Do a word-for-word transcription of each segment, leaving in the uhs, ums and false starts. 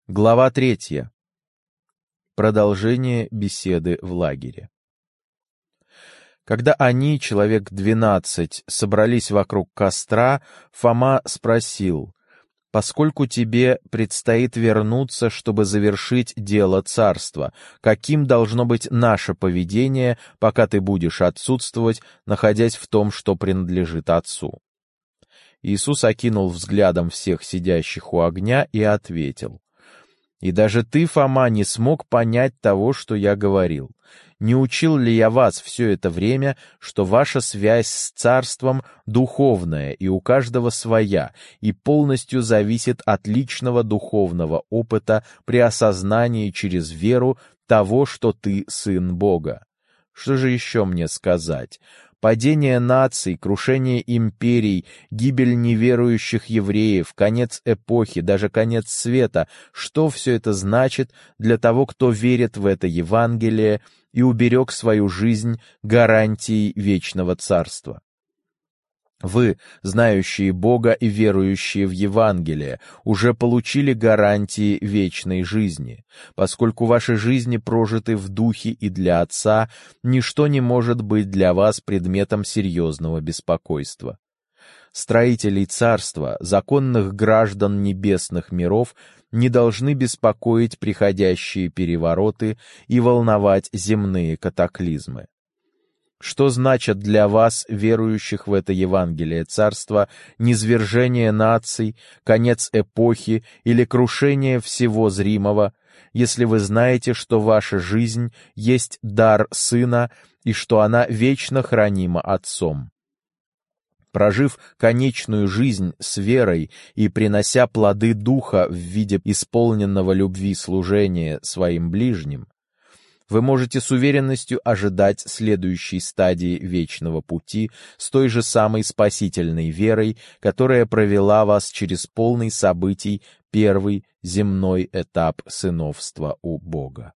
Глава третья. Продолжение беседы в лагере. Когда они, человек двенадцать, собрались вокруг костра, Фома спросил: «Поскольку тебе предстоит вернуться, чтобы завершить дело царства, каким должно быть наше поведение, пока ты будешь отсутствовать, находясь в том, что принадлежит Отцу?» Иисус окинул взглядом всех сидящих у огня и ответил: «И даже ты, Фома, не смог понять того, что я говорил. Не учил ли я вас все это время, что ваша связь с царством духовная и у каждого своя, и полностью зависит от личного духовного опыта при осознании через веру того, что ты сын Бога? Что же еще мне сказать? Падение наций, крушение империй, гибель неверующих евреев, конец эпохи, даже конец света — что все это значит для того, кто верит в это Евангелие и уберег свою жизнь гарантией вечного царства? Вы, знающие Бога и верующие в Евангелие, уже получили гарантии вечной жизни. Поскольку ваши жизни прожиты в Духе и для Отца, ничто не может быть для вас предметом серьезного беспокойства. Строителей царства, законных граждан небесных миров, не должны беспокоить приходящие перевороты и волновать земные катаклизмы. Что значит для вас, верующих в это Евангелие царства, низвержение наций, конец эпохи или крушение всего зримого, если вы знаете, что ваша жизнь есть дар Сына и что она вечно хранима Отцом? Прожив конечную жизнь с верой и принося плоды Духа в виде исполненного любви служения своим ближним, вы можете с уверенностью ожидать следующей стадии вечного пути с той же самой спасительной верой, которая провела вас через полный событий первый земной этап сыновства у Бога.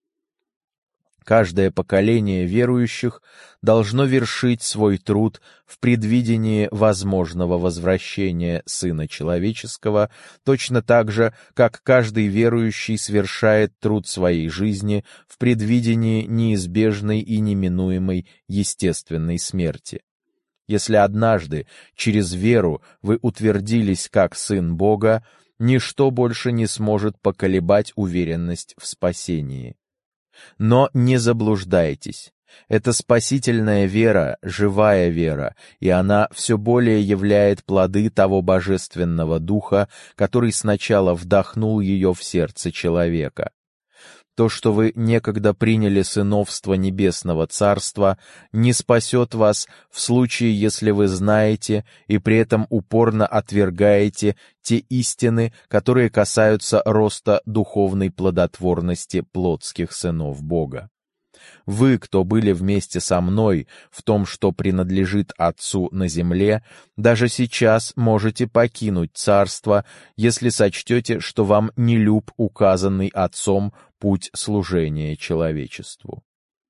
Каждое поколение верующих должно вершить свой труд в предвидении возможного возвращения Сына Человеческого, точно так же, как каждый верующий совершает труд своей жизни в предвидении неизбежной и неминуемой естественной смерти. Если однажды через веру вы утвердились как Сын Бога, ничто больше не сможет поколебать уверенность в спасении. Но не заблуждайтесь. Это спасительная вера, живая вера, и она все более являет плоды того божественного духа, который сначала вдохнул ее в сердце человека. То, что вы некогда приняли сыновство Небесного Царства, не спасет вас в случае, если вы знаете и при этом упорно отвергаете те истины, которые касаются роста духовной плодотворности плотских сынов Бога. Вы, кто были вместе со мной в том, что принадлежит Отцу на земле, даже сейчас можете покинуть царство, если сочтете, что вам не люб указанный Отцом путь служения человечеству.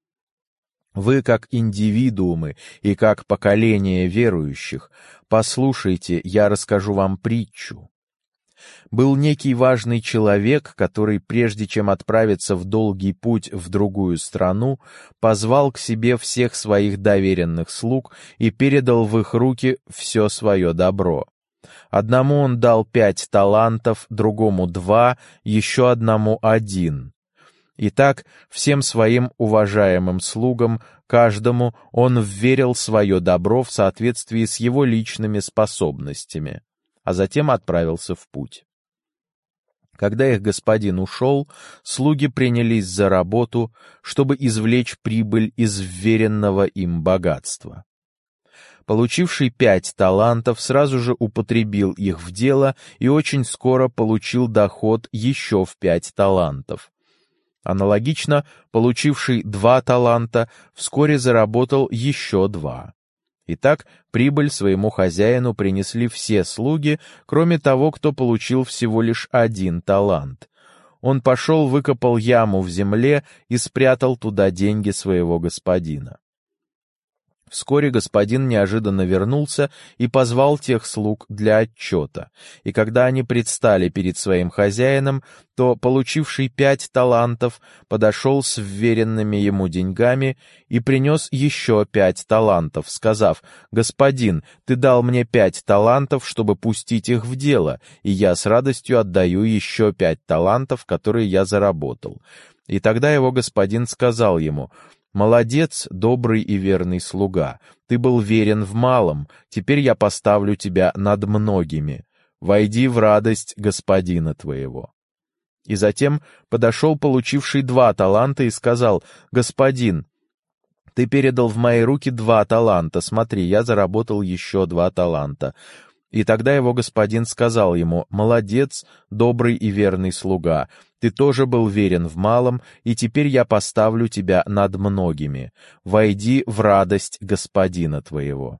Вы, как индивидуумы и как поколение верующих, послушайте, я расскажу вам притчу. Был некий важный человек, который, прежде чем отправиться в долгий путь в другую страну, позвал к себе всех своих доверенных слуг и передал в их руки все свое добро. Одному он дал пять талантов, другому два, еще одному один. Итак, всем своим уважаемым слугам, каждому он вверил свое добро в соответствии с его личными способностями, а затем отправился в путь. Когда их господин ушел, слуги принялись за работу, чтобы извлечь прибыль из вверенного им богатства. Получивший пять талантов сразу же употребил их в дело и очень скоро получил доход еще в пять талантов. Аналогично, получивший два таланта вскоре заработал еще два. Итак, прибыль своему хозяину принесли все слуги, кроме того, кто получил всего лишь один талант. Он пошел, выкопал яму в земле и спрятал туда деньги своего господина. Вскоре господин неожиданно вернулся и позвал тех слуг для отчета. И когда они предстали перед своим хозяином, то, получивший пять талантов, подошел с вверенными ему деньгами и принес еще пять талантов, сказав: «Господин, ты дал мне пять талантов, чтобы пустить их в дело, и я с радостью отдаю еще пять талантов, которые я заработал». И тогда его господин сказал ему: «Молодец, добрый и верный слуга, ты был верен в малом, теперь я поставлю тебя над многими. Войди в радость господина твоего». И затем подошел получивший два таланта и сказал: «Господин, ты передал в мои руки два таланта, смотри, я заработал еще два таланта». И тогда его господин сказал ему: «Молодец, добрый и верный слуга, ты тоже был верен в малом, и теперь я поставлю тебя над многими. Войди в радость господина твоего».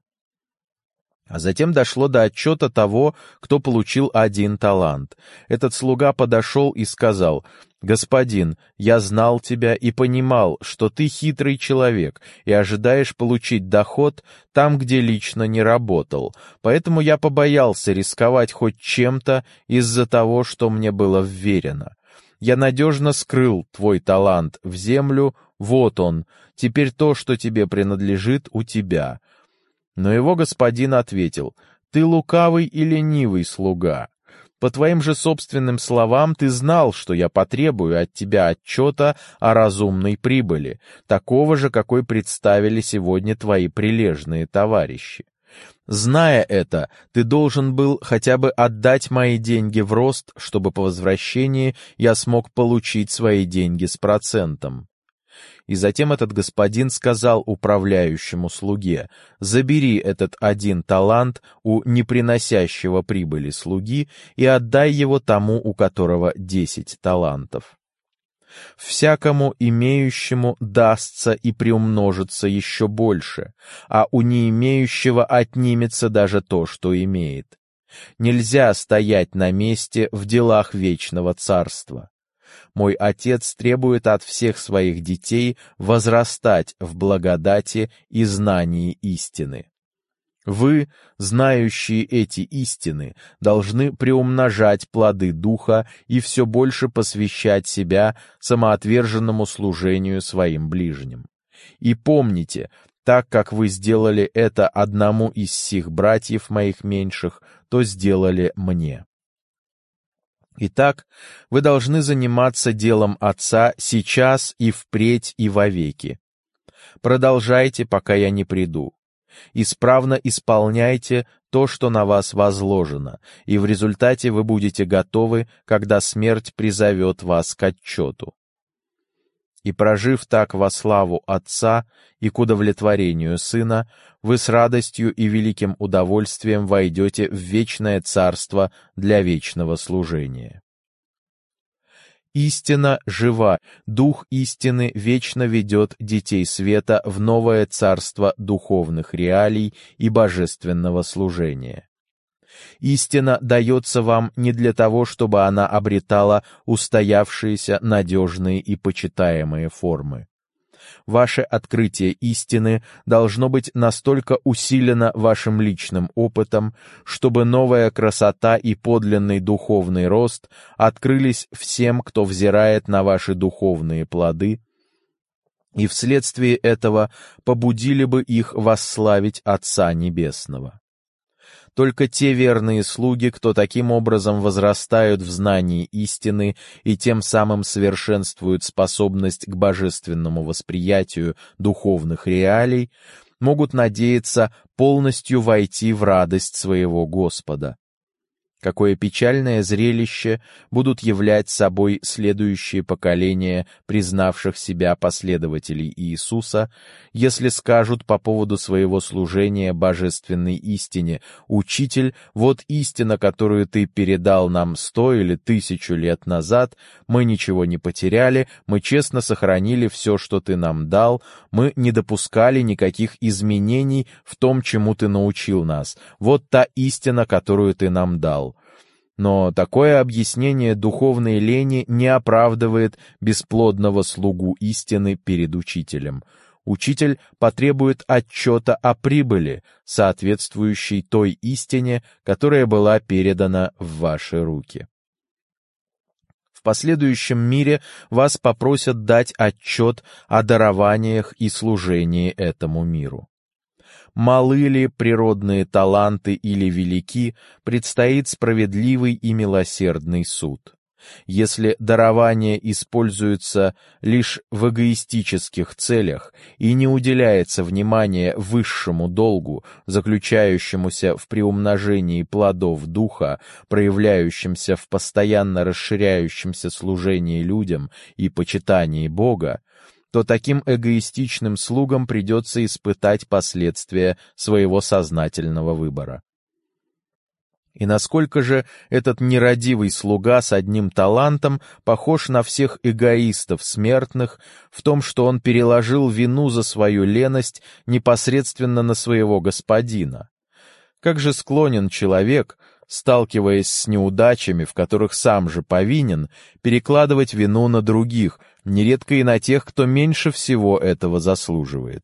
А затем дошло до отчета того, кто получил один талант. Этот слуга подошел и сказал: «Господин, я знал тебя и понимал, что ты хитрый человек и ожидаешь получить доход там, где лично не работал, поэтому я побоялся рисковать хоть чем-то из-за того, что мне было вверено. Я надежно скрыл твой талант в землю, вот он, теперь то, что тебе принадлежит, у тебя». Но его господин ответил: «Ты лукавый и ленивый слуга. По твоим же собственным словам ты знал, что я потребую от тебя отчета о разумной прибыли, такого же, какой представили сегодня твои прилежные товарищи. Зная это, ты должен был хотя бы отдать мои деньги в рост, чтобы по возвращении я смог получить свои деньги с процентом». И затем этот господин сказал управляющему слуге: «Забери этот один талант у неприносящего прибыли слуги и отдай его тому, у которого десять талантов. Всякому имеющему дастся и приумножится еще больше, а у не имеющего отнимется даже то, что имеет. Нельзя стоять на месте в делах вечного царства. Мой Отец требует от всех своих детей возрастать в благодати и знании истины. Вы, знающие эти истины, должны приумножать плоды Духа и все больше посвящать себя самоотверженному служению своим ближним. И помните, так как вы сделали это одному из сих братьев моих меньших, то сделали мне». Итак, вы должны заниматься делом Отца сейчас и впредь и вовеки. Продолжайте, пока я не приду. Исправно исполняйте то, что на вас возложено, и в результате вы будете готовы, когда смерть призовет вас к отчету. И прожив так во славу Отца и к удовлетворению Сына, вы с радостью и великим удовольствием войдете в вечное царство для вечного служения. Истина жива, Дух истины вечно ведет детей света в новое царство духовных реалий и божественного служения. Истина дается вам не для того, чтобы она обретала устоявшиеся, надежные и почитаемые формы. Ваше открытие истины должно быть настолько усилено вашим личным опытом, чтобы новая красота и подлинный духовный рост открылись всем, кто взирает на ваши духовные плоды, и вследствие этого побудили бы их восславить Отца Небесного. Только те верные слуги, кто таким образом возрастают в знании истины и тем самым совершенствуют способность к божественному восприятию духовных реалий, могут надеяться полностью войти в радость своего Господа. Какое печальное зрелище будут являть собой следующие поколения признавших себя последователей Иисуса, если скажут по поводу своего служения божественной истине: «Учитель, вот истина, которую ты передал нам сто или тысячу лет назад, мы ничего не потеряли, мы честно сохранили все, что ты нам дал, мы не допускали никаких изменений в том, чему ты научил нас, вот та истина, которую ты нам дал». Но такое объяснение духовной лени не оправдывает бесплодного слугу истины перед учителем. учитель потребует отчета о прибыли, соответствующей той истине, которая была передана в ваши руки. В последующем мире вас попросят дать отчет о дарованиях и служении этому миру. Малы ли природные таланты или велики, предстоит справедливый и милосердный суд. Если дарование используется лишь в эгоистических целях и не уделяется внимания высшему долгу, заключающемуся в приумножении плодов духа, проявляющемся в постоянно расширяющемся служении людям и почитании Бога, то таким эгоистичным слугам придется испытать последствия своего сознательного выбора. И насколько же этот нерадивый слуга с одним талантом похож на всех эгоистов смертных в том, что он переложил вину за свою леность непосредственно на своего господина. Как же склонен человек, сталкиваясь с неудачами, в которых сам же повинен, перекладывать вину на других, нередко и на тех, кто меньше всего этого заслуживает.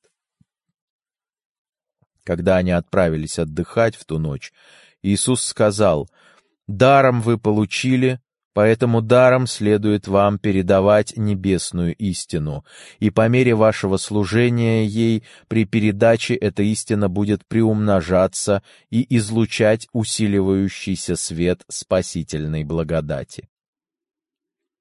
Когда они отправились отдыхать в ту ночь, Иисус сказал: «Даром вы получили, поэтому даром следует вам передавать небесную истину, и по мере вашего служения ей при передаче эта истина будет приумножаться и излучать усиливающийся свет спасительной благодати».